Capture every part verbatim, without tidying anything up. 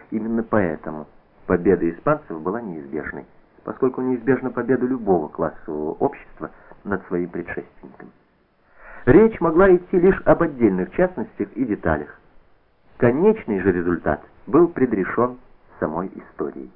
Именно поэтому победа испанцев была неизбежной, поскольку неизбежна победа любого классового общества над своим предшественником. Речь могла идти лишь об отдельных частностях и деталях. Конечный же результат был предрешен самой историей.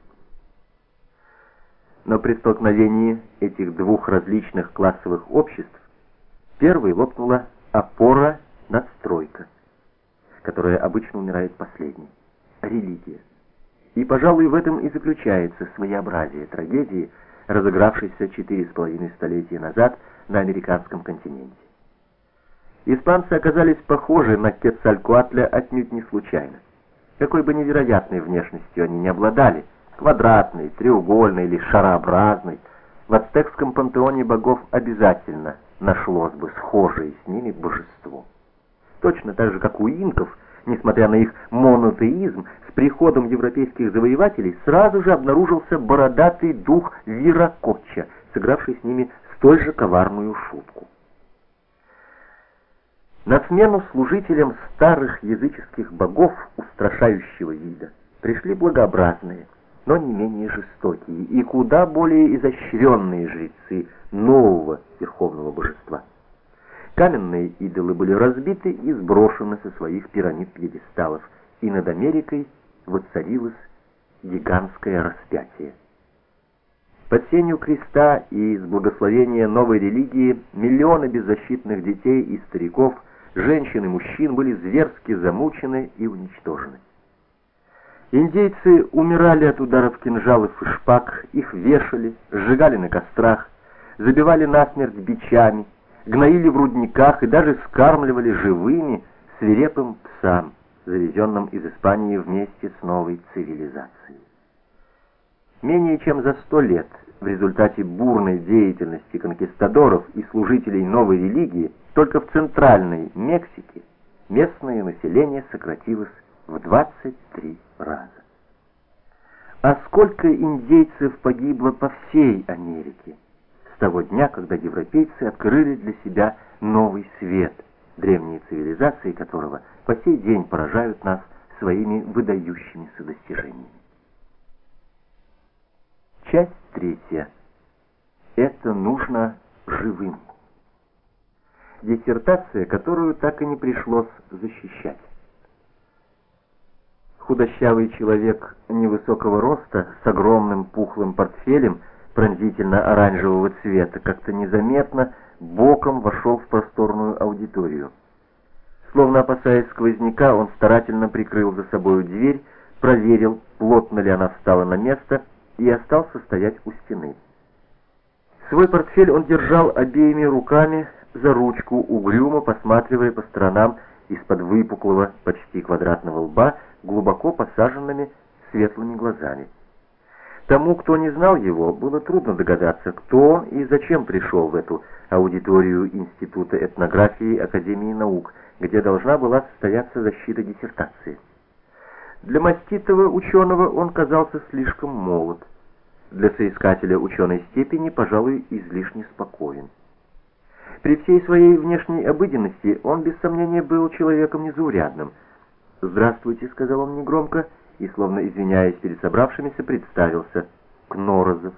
Но при столкновении этих двух различных классовых обществ первой лопнула опора надстройка, которая обычно умирает последней — религия. И, пожалуй, в этом и заключается своеобразие трагедии, разыгравшейся четыре с половиной столетия назад на американском континенте. Испанцы оказались похожи на Quetzalcóatl отнюдь не случайно. Какой бы невероятной внешностью они ни обладали, квадратной, треугольной или шарообразной, в ацтекском пантеоне богов обязательно нашлось бы схожее с ними божество. Точно так же, как у инков, несмотря на их монотеизм, с приходом европейских завоевателей сразу же обнаружился бородатый дух Виракотча, сыгравший с ними столь же коварную шутку. На смену служителям старых языческих богов устрашающего вида пришли благообразные, но не менее жестокие и куда более изощренные жрецы нового верховного божества. Каменные идолы были разбиты и сброшены со своих пирамид-пьедесталов, и над Америкой воцарилось гигантское распятие. Под сенью креста и с благословения новой религии миллионы беззащитных детей и стариков, женщин и мужчин были зверски замучены и уничтожены. Индейцы умирали от ударов кинжалов и шпаг, их вешали, сжигали на кострах, забивали насмерть бичами, гноили в рудниках и даже скармливали живыми свирепым псам, завезенным из Испании вместе с новой цивилизацией. Менее чем за сто лет в результате бурной деятельности конкистадоров и служителей новой религии только в центральной Мексике местное население сократилось в двадцать три раза. А сколько индейцев погибло по всей Америке с того дня, когда европейцы открыли для себя новый свет, древние цивилизации которого по сей день поражают нас своими выдающимися достижениями. Часть третья. Это нужно живым. Диссертация, которую так и не пришлось защищать. Худощавый человек невысокого роста с огромным пухлым портфелем пронзительно-оранжевого цвета как-то незаметно боком вошел в просторную аудиторию. Словно опасаясь сквозняка, он старательно прикрыл за собою дверь, проверил, плотно ли она встала на место, и остался стоять у стены. Свой портфель он держал обеими руками за ручку, угрюмо посматривая по сторонам из-под выпуклого, почти квадратного лба, глубоко посаженными светлыми глазами. Тому, кто не знал его, было трудно догадаться, кто он и зачем пришел в эту аудиторию Института этнографии Академии наук, где должна была состояться защита диссертации. Для маститого ученого он казался слишком молод, для соискателя ученой степени, пожалуй, излишне спокоен. При всей своей внешней обыденности он, без сомнения, был человеком незаурядным. «Здравствуйте», — сказал он негромко, и, словно извиняясь перед собравшимися, представился: Кнорозов.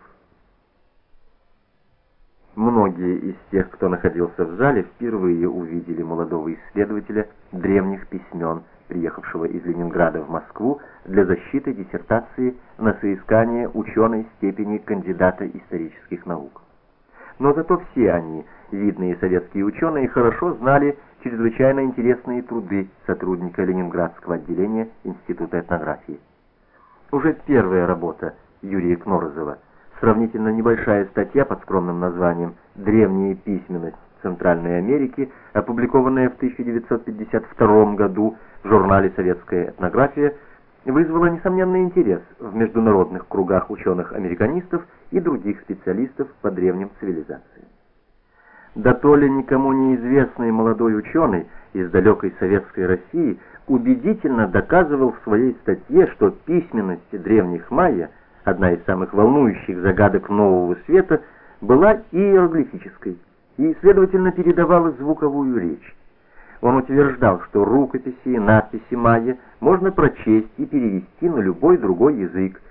Многие из тех, кто находился в зале, впервые увидели молодого исследователя древних письмен, приехавшего из Ленинграда в Москву для защиты диссертации на соискание ученой степени кандидата исторических наук. Но зато все они, видные советские ученые, хорошо знали чрезвычайно интересные труды сотрудника Ленинградского отделения Института этнографии. Уже первая работа Юрия Кнорозова, сравнительно небольшая статья под скромным названием «Древняя письменность Центральной Америки», опубликованная в тысяча девятьсот пятьдесят втором году в журнале «Советская этнография», вызвала несомненный интерес в международных кругах ученых-американистов и других специалистов по древним цивилизациям. Да то ли никому неизвестный молодой ученый из далекой советской России убедительно доказывал в своей статье, что письменность древних майя, одна из самых волнующих загадок нового света, была иероглифической и, следовательно, передавала звуковую речь. Он утверждал, что рукописи и надписи майя можно прочесть и перевести на любой другой язык,